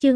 Chương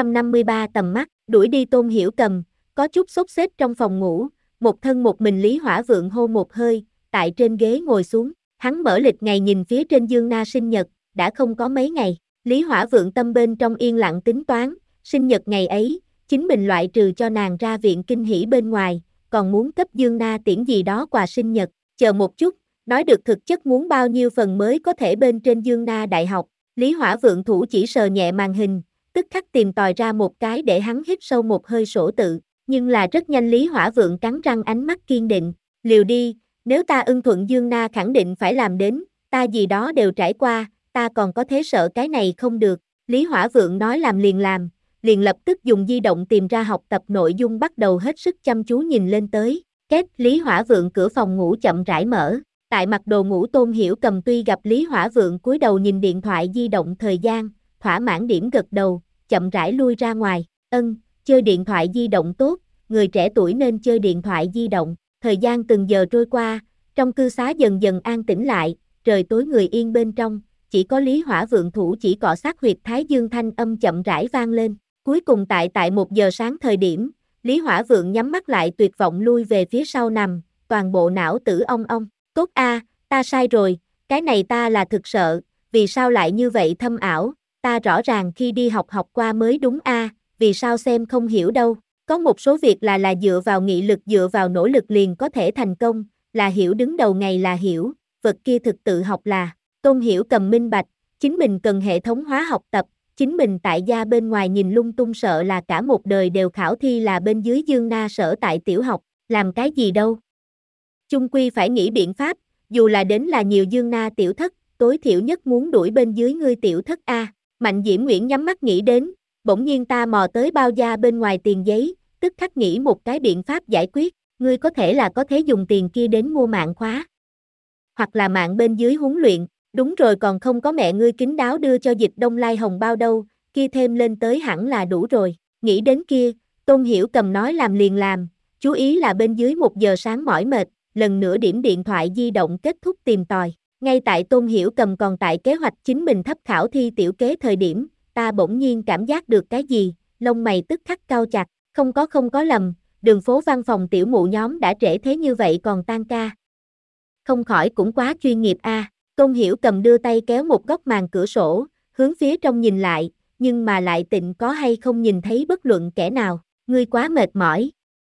653 tầm mắt, đuổi đi Tôn Hiểu Cầm, có chút sốt sết trong phòng ngủ, một thân một mình Lý Hỏa Vượng hô một hơi, tại trên ghế ngồi xuống, hắn mở lịch ngày nhìn phía trên Dương Na sinh nhật, đã không có mấy ngày, Lý Hỏa Vượng tâm bên trong yên lặng tính toán, sinh nhật ngày ấy, chính mình loại trừ cho nàng ra viện kinh hỉ bên ngoài, còn muốn cấp Dương Na tiễn gì đó quà sinh nhật, chờ một chút, nói được thực chất muốn bao nhiêu phần mới có thể bên trên Dương Na đại học, Lý Hỏa Vượng thủ chỉ sờ nhẹ màn hình, tức khắc tìm tòi ra một cái để hắn hít sâu một hơi sổ tự, nhưng là rất nhanh Lý Hỏa Vượng cắn răng ánh mắt kiên định, liều đi, nếu ta ưng thuận Dương Na khẳng định phải làm đến, ta gì đó đều trải qua, ta còn có thế sợ cái này không được, Lý Hỏa Vượng nói làm, liền lập tức dùng di động tìm ra học tập nội dung bắt đầu hết sức chăm chú nhìn lên tới, két Lý Hỏa Vượng cửa phòng ngủ chậm rãi mở, tại mặc đồ ngủ Tôn Hiểu Cầm tuy gặp Lý Hỏa Vượng cúi đầu nhìn điện thoại di động thời gian, thỏa mãn điểm gật đầu, chậm rãi lui ra ngoài, chơi điện thoại di động tốt, người trẻ tuổi nên chơi điện thoại di động, thời gian từng giờ trôi qua, trong cư xá dần dần an tĩnh lại, trời tối người yên bên trong, chỉ có Lý Hỏa Vượng thủ chỉ cọ sát huyệt thái dương thanh âm chậm rãi vang lên, cuối cùng tại 1 giờ sáng thời điểm, Lý Hỏa Vượng nhắm mắt lại tuyệt vọng lui về phía sau nằm, toàn bộ não tử ong ong, tốt a, ta sai rồi, cái này ta là thực sợ, vì sao lại như vậy thâm ảo, ta rõ ràng khi đi học qua mới đúng a, vì sao xem không hiểu đâu, có một số việc là dựa vào nghị lực dựa vào nỗ lực liền có thể thành công, là hiểu đứng đầu ngày là hiểu, vật kia thực tự học là, Tôn Hiểu Cầm minh bạch, chính mình cần hệ thống hóa học tập, chính mình tại gia bên ngoài nhìn lung tung sợ là cả một đời đều khảo thi là bên dưới Dương Na sở tại tiểu học, làm cái gì đâu. Chung quy phải nghĩ biện pháp, dù là đến là nhiều Dương Na tiểu thất, tối thiểu nhất muốn đuổi bên dưới ngươi tiểu thất a. Mạnh Diễm Nguyễn nhắm mắt nghĩ đến, bỗng nhiên ta mò tới bao gia bên ngoài tiền giấy, tức khắc nghĩ một cái biện pháp giải quyết, ngươi có thể là có thể dùng tiền kia đến mua mạng khóa. Hoặc là mạng bên dưới huấn luyện, đúng rồi còn không có mẹ ngươi kín đáo đưa cho Dịch Đông Lai hồng bao đâu, kia thêm lên tới hẳn là đủ rồi, nghĩ đến kia, Tôn Hiểu Cầm nói làm liền làm, chú ý là bên dưới 1 giờ sáng mỏi mệt, lần nữa điểm điện thoại di động kết thúc tìm tòi. Ngay tại Tôn Hiểu Cầm còn tại kế hoạch chính mình thấp khảo thi tiểu kế thời điểm, ta bỗng nhiên cảm giác được cái gì, lông mày tức khắc cau chặt, không có lầm, đường phố văn phòng tiểu mụ nhóm đã trễ thế như vậy còn tan ca. Không khỏi cũng quá chuyên nghiệp a. Tôn Hiểu Cầm đưa tay kéo một góc màn cửa sổ, hướng phía trong nhìn lại, nhưng mà lại tịnh có hay không nhìn thấy bất luận kẻ nào, ngươi quá mệt mỏi.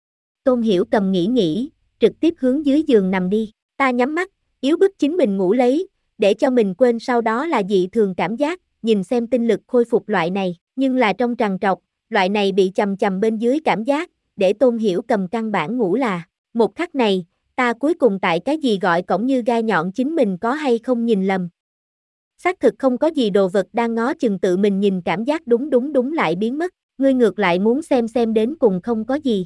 Tôn Hiểu Cầm nghĩ, trực tiếp hướng dưới giường nằm đi, ta nhắm mắt, yếu bức chính mình ngủ lấy, để cho mình quên sau đó là dị thường cảm giác, nhìn xem tinh lực khôi phục loại này, nhưng là trong trằn trọc, loại này bị chầm bên dưới cảm giác, để Tôn Hiểu Cầm căn bản ngủ là, một khắc này, ta cuối cùng tại cái gì gọi cổng như gai nhọn chính mình có hay không nhìn lầm. Xác thực không có gì đồ vật đang ngó chừng tự mình nhìn cảm giác đúng lại biến mất, ngươi ngược lại muốn xem đến cùng không có gì.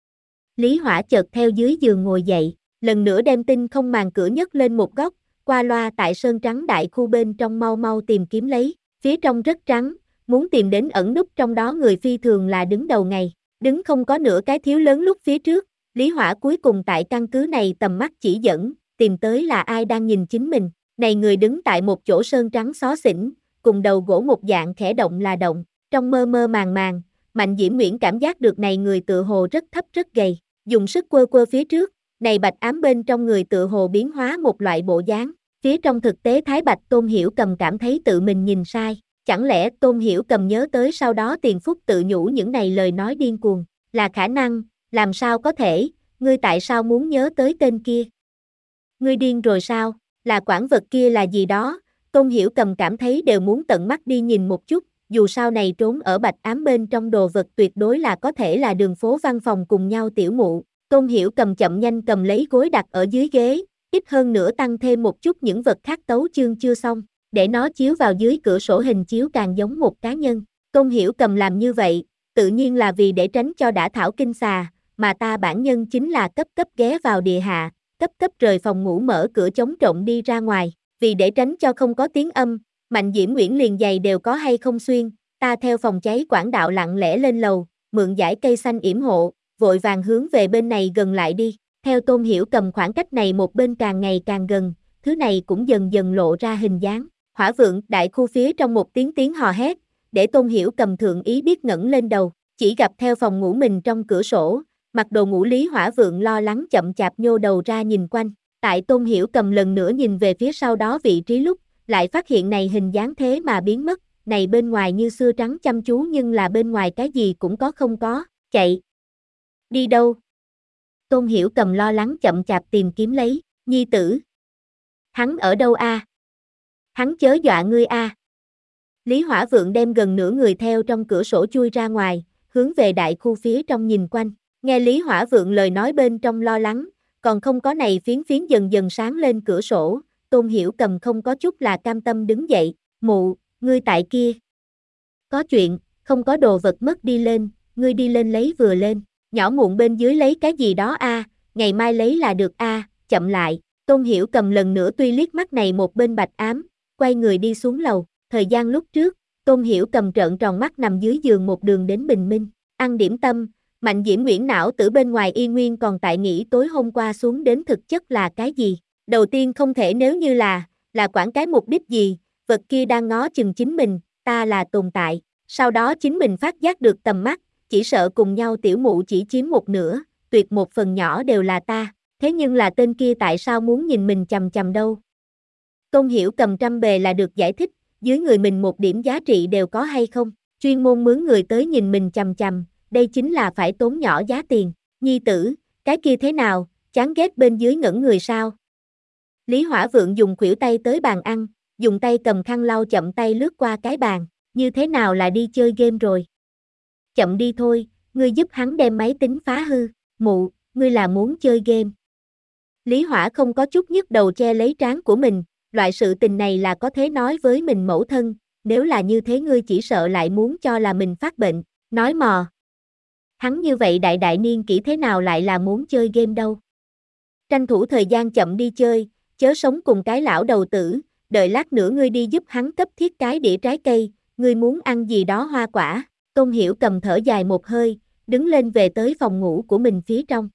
Lý Hỏa chợt theo dưới giường ngồi dậy, lần nữa đem tinh không màn cửa nhấc lên một góc, qua loa tại sơn trắng đại khu bên trong mau tìm kiếm lấy, phía trong rất trắng, muốn tìm đến ẩn núp trong đó người phi thường là đứng đầu ngày, đứng không có nửa cái thiếu lớn lúc phía trước, Lý Hỏa cuối cùng tại căn cứ này tầm mắt chỉ dẫn, tìm tới là ai đang nhìn chính mình, này người đứng tại một chỗ sơn trắng xó xỉnh, cùng đầu gỗ một dạng khẽ động là động, trong mơ màng, Mạnh Diễm Nguyễn cảm giác được này người tựa hồ rất thấp rất gầy, dùng sức quơ phía trước, này bạch ám bên trong người tựa hồ biến hóa một loại bộ dáng, phía trong thực tế Thái Bạch Tôn Hiểu Cầm cảm thấy tự mình nhìn sai, chẳng lẽ Tôn Hiểu Cầm nhớ tới sau đó Tiền Phúc tự nhủ những này lời nói điên cuồng, là khả năng, làm sao có thể, ngươi tại sao muốn nhớ tới tên kia? Ngươi điên rồi sao, là quản vật kia là gì đó, Tôn Hiểu Cầm cảm thấy đều muốn tận mắt đi nhìn một chút, dù sao này trốn ở bạch ám bên trong đồ vật tuyệt đối là có thể là đường phố văn phòng cùng nhau tiểu mụ. Tôn Hiểu Cầm chậm nhanh cầm lấy gối đặt ở dưới ghế, ít hơn nữa tăng thêm một chút những vật khác tấu chương chưa xong, để nó chiếu vào dưới cửa sổ hình chiếu càng giống một cá nhân. Tôn Hiểu Cầm làm như vậy, tự nhiên là vì để tránh cho đã thảo kinh xà, mà ta bản nhân chính là cấp ghé vào địa hạ, cấp rời phòng ngủ mở cửa chống trộm đi ra ngoài, vì để tránh cho không có tiếng âm, Mạnh Diễm Nguyễn liền giày đều có hay không xuyên, ta theo phòng cháy quảng đạo lặng lẽ lên lầu, mượn dải cây xanh yểm hộ, vội vàng hướng về bên này gần lại đi, theo Tôn Hiểu Cầm khoảng cách này một bên càng ngày càng gần, thứ này cũng dần dần lộ ra hình dáng, Hỏa Vượng đại khu phía trong một tiếng hò hét, để Tôn Hiểu Cầm thượng ý biết ngẩng lên đầu, chỉ gặp theo phòng ngủ mình trong cửa sổ, mặc đồ ngủ Lý Hỏa Vượng lo lắng chậm chạp nhô đầu ra nhìn quanh, tại Tôn Hiểu Cầm lần nữa nhìn về phía sau đó vị trí lúc, lại phát hiện này hình dáng thế mà biến mất, này bên ngoài như xưa trắng chăm chú nhưng là bên ngoài cái gì cũng không có, chạy. Đi đâu? Tôn Hiểu Cầm lo lắng chậm chạp tìm kiếm lấy, nhi tử. Hắn ở đâu a? Hắn chớ dọa ngươi a. Lý Hỏa Vượng đem gần nửa người theo trong cửa sổ chui ra ngoài, hướng về đại khu phía trong nhìn quanh, nghe Lý Hỏa Vượng lời nói bên trong lo lắng, còn không có này phiến phiến dần dần sáng lên cửa sổ, Tôn Hiểu Cầm không có chút là cam tâm đứng dậy, mụ, ngươi tại kia. Có chuyện, không có đồ vật mất đi lên, ngươi đi lên lấy vừa lên, nhỏ muộn bên dưới lấy cái gì đó a, ngày mai lấy là được a, chậm lại, Tôn Hiểu Cầm lần nữa tuy liếc mắt này một bên bạch ám, quay người đi xuống lầu, thời gian lúc trước, Tôn Hiểu Cầm trợn tròn mắt nằm dưới giường một đường đến bình minh, ăn điểm tâm, Mạnh Diễm Nguyễn não tử bên ngoài y nguyên còn tại nghĩ tối hôm qua xuống đến thực chất là cái gì, đầu tiên không thể nếu như là quản cái mục đích gì, vật kia đang ngó chừng chính mình, ta là tồn tại, sau đó chính mình phát giác được tầm mắt, chỉ sợ cùng nhau tiểu mụ chỉ chiếm một nửa, tuyệt một phần nhỏ đều là ta, thế nhưng là tên kia tại sao muốn nhìn mình chằm chằm đâu? Tôn Hiểu Cầm trăm bề là được giải thích, dưới người mình một điểm giá trị đều có hay không, chuyên môn mướn người tới nhìn mình chằm chằm, đây chính là phải tốn nhỏ giá tiền, nhi tử, cái kia thế nào, chán ghét bên dưới ngẩn người sao? Lý Hỏa Vượng dùng khuỷu tay tới bàn ăn, dùng tay cầm khăn lau chậm tay lướt qua cái bàn, như thế nào là đi chơi game rồi? Chậm đi thôi, ngươi giúp hắn đem máy tính phá hư, mụ, ngươi là muốn chơi game. Lý Hỏa không có chút nhức đầu che lấy trán của mình, loại sự tình này là có thể nói với mình mẫu thân, nếu là như thế ngươi chỉ sợ lại muốn cho là mình phát bệnh, nói mò. Hắn như vậy đại niên kỷ thế nào lại là muốn chơi game đâu. Tranh thủ thời gian chậm đi chơi, chớ sống cùng cái lão đầu tử, đợi lát nữa ngươi đi giúp hắn cấp thiết cái đĩa trái cây, ngươi muốn ăn gì đó hoa quả. Tôn Hiểu Cầm thở dài một hơi, đứng lên về tới phòng ngủ của mình phía trong.